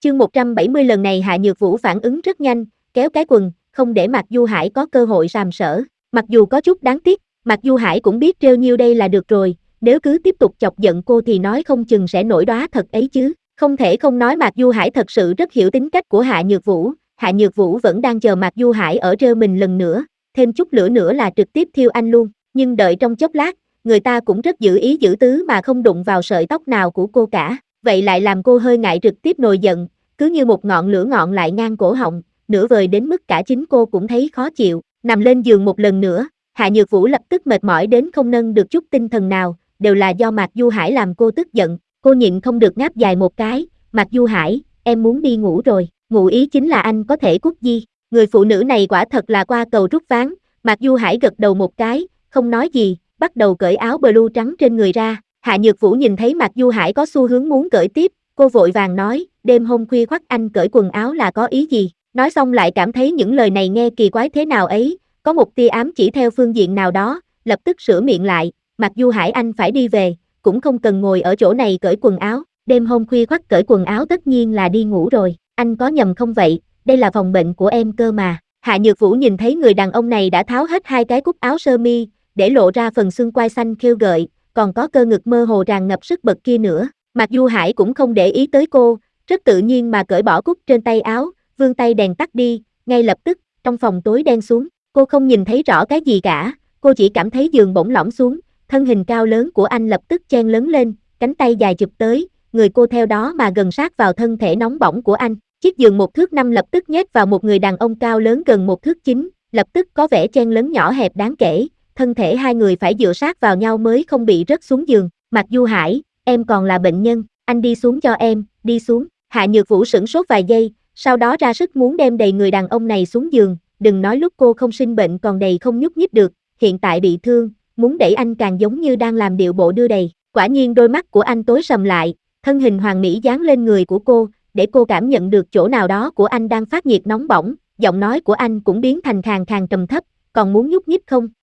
Chương 170 lần này Hạ Nhược Vũ phản ứng rất nhanh, kéo cái quần, không để Mạc Du Hải có cơ hội sàm sỡ. Mặc dù có chút đáng tiếc, Mạc Du Hải cũng biết trêu nhiêu đây là được rồi, nếu cứ tiếp tục chọc giận cô thì nói không chừng sẽ nổi đoá thật ấy chứ. Không thể không nói Mạc Du Hải thật sự rất hiểu tính cách của Hạ Nhược Vũ. Hạ Nhược Vũ vẫn đang chờ Mạc Du Hải ở trêu mình lần nữa, thêm chút lửa nữa là trực tiếp thiêu anh luôn. Nhưng đợi trong chốc lát, người ta cũng rất giữ ý giữ tứ mà không đụng vào sợi tóc nào của cô cả. Vậy lại làm cô hơi ngại trực tiếp nổi giận, cứ như một ngọn lửa ngọn lại ngang cổ họng, nửa vời đến mức cả chính cô cũng thấy khó chịu. Nằm lên giường một lần nữa, Hạ Nhược Vũ lập tức mệt mỏi đến không nâng được chút tinh thần nào, đều là do Mạc Du Hải làm cô tức giận. Cô nhịn không được ngáp dài một cái. Mạc Du Hải, em muốn đi ngủ rồi. Ngụ ý chính là anh có thể cút di. Người phụ nữ này quả thật là qua cầu rút ván. Mạc Du Hải gật đầu một cái, không nói gì, bắt đầu cởi áo blue trắng trên người ra. Hạ Nhược Vũ nhìn thấy Mạc Du Hải có xu hướng muốn cởi tiếp, cô vội vàng nói, đêm hôm khuya khoắt anh cởi quần áo là có ý gì? Nói xong lại cảm thấy những lời này nghe kỳ quái thế nào ấy, có một tia ám chỉ theo phương diện nào đó, lập tức sửa miệng lại, Mạc Du Hải anh phải đi về, cũng không cần ngồi ở chỗ này cởi quần áo, đêm hôm khuya khoắt cởi quần áo tất nhiên là đi ngủ rồi, anh có nhầm không vậy, đây là phòng bệnh của em cơ mà. Hạ Nhược Vũ nhìn thấy người đàn ông này đã tháo hết hai cái cúc áo sơ mi, để lộ ra phần xương quai xanh khêu gợi, còn có cơ ngực mơ hồ tràn ngập sức bật kia nữa. Mạc Du Hải cũng không để ý tới cô, rất tự nhiên mà cởi bỏ cúc trên tay áo, vươn tay đèn tắt đi, ngay lập tức, trong phòng tối đen xuống, cô không nhìn thấy rõ cái gì cả, cô chỉ cảm thấy giường bỗng lỏng xuống, thân hình cao lớn của anh lập tức chen lấn lên, cánh tay dài chụp tới, người cô theo đó mà gần sát vào thân thể nóng bỏng của anh. Chiếc giường 1 thước 5 lập tức nhét vào một người đàn ông cao lớn gần 1 thước 9, lập tức có vẻ chen lấn nhỏ hẹp đáng kể, thân thể hai người phải dựa sát vào nhau mới không bị rớt xuống giường. Mạc Du Hải, em còn là bệnh nhân, anh đi xuống cho em, đi xuống. Hạ Nhược Vũ sửng sốt vài giây, sau đó ra sức muốn đem đầy người đàn ông này xuống giường, đừng nói lúc cô không sinh bệnh còn đầy không nhúc nhích được, hiện tại bị thương, muốn đẩy anh càng giống như đang làm điệu bộ đưa đẩy. Quả nhiên đôi mắt của anh tối sầm lại, thân hình hoàn mỹ dán lên người của cô, để cô cảm nhận được chỗ nào đó của anh đang phát nhiệt nóng bỏng, giọng nói của anh cũng biến thành khàn khàn trầm thấp, còn muốn nhúc nhích không?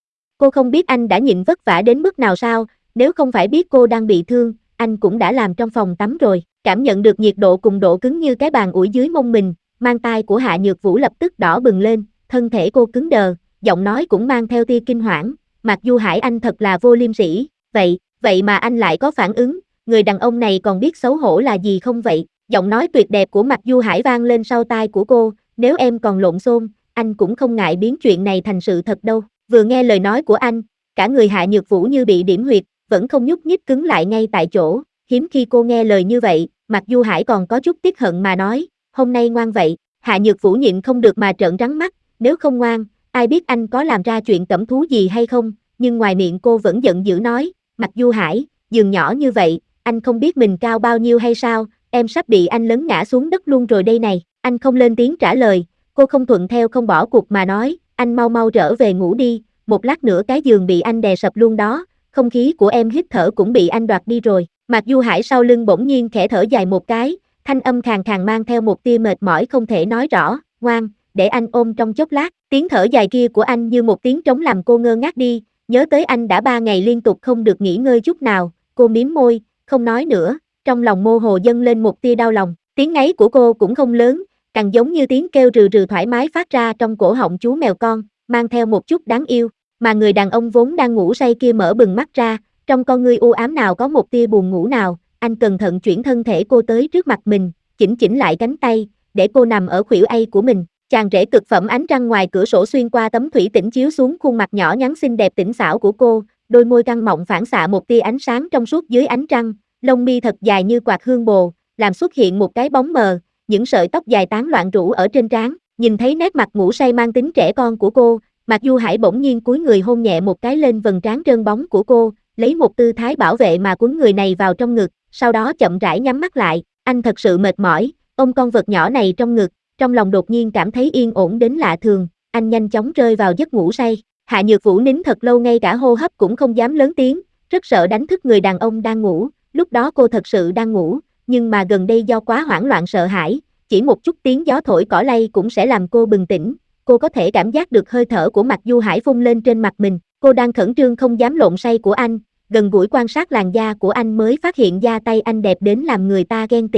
Cô không biết anh đã nhịn vất vả đến mức nào sao, nếu không phải biết cô đang bị thương, anh cũng đã làm trong phòng tắm rồi. Cảm nhận được nhiệt độ cùng độ cứng như cái bàn ủi dưới mông mình, mang tai của Hạ Nhược Vũ lập tức đỏ bừng lên, thân thể cô cứng đờ, giọng nói cũng mang theo tia kinh hoảng, Mạc Du Hải anh thật là vô liêm sỉ, vậy mà anh lại có phản ứng, người đàn ông này còn biết xấu hổ là gì không vậy? Giọng nói tuyệt đẹp của Mạc Du Hải vang lên sau tai của cô, nếu em còn lộn xộn, anh cũng không ngại biến chuyện này thành sự thật đâu. Vừa nghe lời nói của anh, cả người Hạ Nhược Vũ như bị điểm huyệt, vẫn không nhúc nhích cứng lại ngay tại chỗ. Hiếm khi cô nghe lời như vậy, Mạc Du Hải còn có chút tiếc hận mà nói, hôm nay ngoan vậy. Hạ Nhược Vũ nhịn không được mà trợn trắng mắt, nếu không ngoan, ai biết anh có làm ra chuyện cẩm thú gì hay không, nhưng ngoài miệng cô vẫn giận dữ nói, Mạc Du Hải, giường nhỏ như vậy, anh không biết mình cao bao nhiêu hay sao, em sắp bị anh lấn ngã xuống đất luôn rồi đây này. Anh không lên tiếng trả lời, cô không thuận theo không bỏ cuộc mà nói, anh mau mau trở về ngủ đi, một lát nữa cái giường bị anh đè sập luôn đó, không khí của em hít thở cũng bị anh đoạt đi rồi. Mạc Du Hải sau lưng bỗng nhiên khẽ thở dài một cái, thanh âm khàn khàn mang theo một tia mệt mỏi không thể nói rõ, ngoan, để anh ôm trong chốc lát. Tiếng thở dài kia của anh như một tiếng trống làm cô ngơ ngác đi, nhớ tới anh đã 3 ngày liên tục không được nghỉ ngơi chút nào, cô mím môi, không nói nữa, trong lòng mơ hồ dâng lên một tia đau lòng. Tiếng ngáy của cô cũng không lớn, càng giống như tiếng kêu rừ rừ thoải mái phát ra trong cổ họng chú mèo con, mang theo một chút đáng yêu, mà người đàn ông vốn đang ngủ say kia mở bừng mắt ra, trong con ngươi u ám nào có một tia buồn ngủ nào, anh cẩn thận chuyển thân thể cô tới trước mặt mình, chỉnh lại cánh tay, để cô nằm ở khuỷu A của mình. Chàng rể cực phẩm ánh trăng ngoài cửa sổ xuyên qua tấm thủy tinh chiếu xuống khuôn mặt nhỏ nhắn xinh đẹp tỉnh xảo của cô, đôi môi căng mọng phản xạ một tia ánh sáng trong suốt dưới ánh trăng, lông mi thật dài như quạt hương bồ, làm xuất hiện một cái bóng mờ, những sợi tóc dài tán loạn rủ ở trên trán. Nhìn thấy nét mặt ngủ say mang tính trẻ con của cô, Mạc Du Hải bỗng nhiên cúi người hôn nhẹ một cái lên vầng trán trơn bóng của cô, lấy một tư thái bảo vệ mà quấn người này vào trong ngực, sau đó chậm rãi nhắm mắt lại. Anh thật sự mệt mỏi, ôm con vật nhỏ này trong ngực, trong lòng đột nhiên cảm thấy yên ổn đến lạ thường, anh nhanh chóng rơi vào giấc ngủ say. Hạ Nhược Vũ nín thật lâu ngay cả hô hấp cũng không dám lớn tiếng, rất sợ đánh thức người đàn ông đang ngủ, lúc đó cô thật sự đang ngủ, nhưng mà gần đây do quá hoảng loạn sợ hãi, chỉ một chút tiếng gió thổi cỏ lay cũng sẽ làm cô bừng tỉnh. Cô có thể cảm giác được hơi thở của Mạc Du Hải phun lên trên mặt mình, cô đang khẩn trương không dám lộn say của anh, gần gũi quan sát làn da của anh mới phát hiện da tay anh đẹp đến làm người ta ghen tị,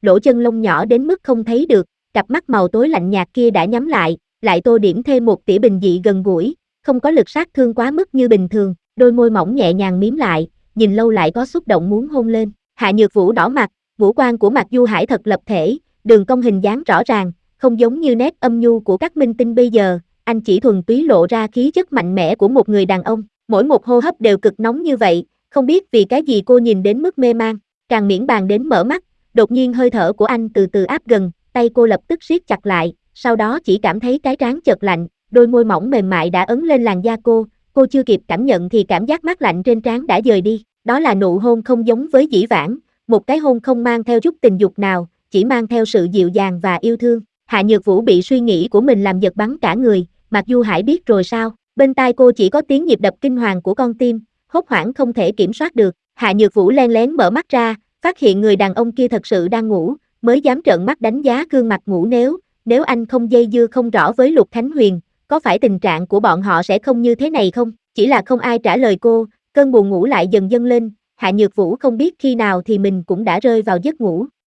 lỗ chân lông nhỏ đến mức không thấy được, cặp mắt màu tối lạnh nhạt kia đã nhắm lại tô điểm thêm một tỉa bình dị gần gũi, không có lực sát thương quá mức như bình thường, đôi môi mỏng nhẹ nhàng mím lại, nhìn lâu lại có xúc động muốn hôn lên. Hạ Nhược Vũ đỏ mặt, ngũ quan của Mạc Du Hải thật lập thể, đường cong hình dáng rõ ràng, không giống như nét âm nhu của các minh tinh bây giờ, anh chỉ thuần túy lộ ra khí chất mạnh mẽ của một người đàn ông, mỗi một hô hấp đều cực nóng như vậy, không biết vì cái gì cô nhìn đến mức mê man, càng miễn bàn đến mở mắt, đột nhiên hơi thở của anh từ từ áp gần, tay cô lập tức siết chặt lại, sau đó chỉ cảm thấy cái trán chợt lạnh, đôi môi mỏng mềm mại đã ấn lên làn da cô chưa kịp cảm nhận thì cảm giác mát lạnh trên trán đã dời đi, đó là nụ hôn không giống với dĩ vãng, một cái hôn không mang theo chút tình dục nào, chỉ mang theo sự dịu dàng và yêu thương. Hạ Nhược Vũ bị suy nghĩ của mình làm giật bắn cả người, Mạc Du Hải biết rồi sao, bên tai cô chỉ có tiếng nhịp đập kinh hoàng của con tim, hốt hoảng không thể kiểm soát được. Hạ Nhược Vũ len lén mở mắt ra, phát hiện người đàn ông kia thật sự đang ngủ, mới dám trợn mắt đánh giá gương mặt ngủ, nếu anh không dây dưa không rõ với Lục Thánh Huyền, có phải tình trạng của bọn họ sẽ không như thế này không? Chỉ là không ai trả lời cô, cơn buồn ngủ lại dần dâng lên, Hạ Nhược Vũ không biết khi nào thì mình cũng đã rơi vào giấc ngủ.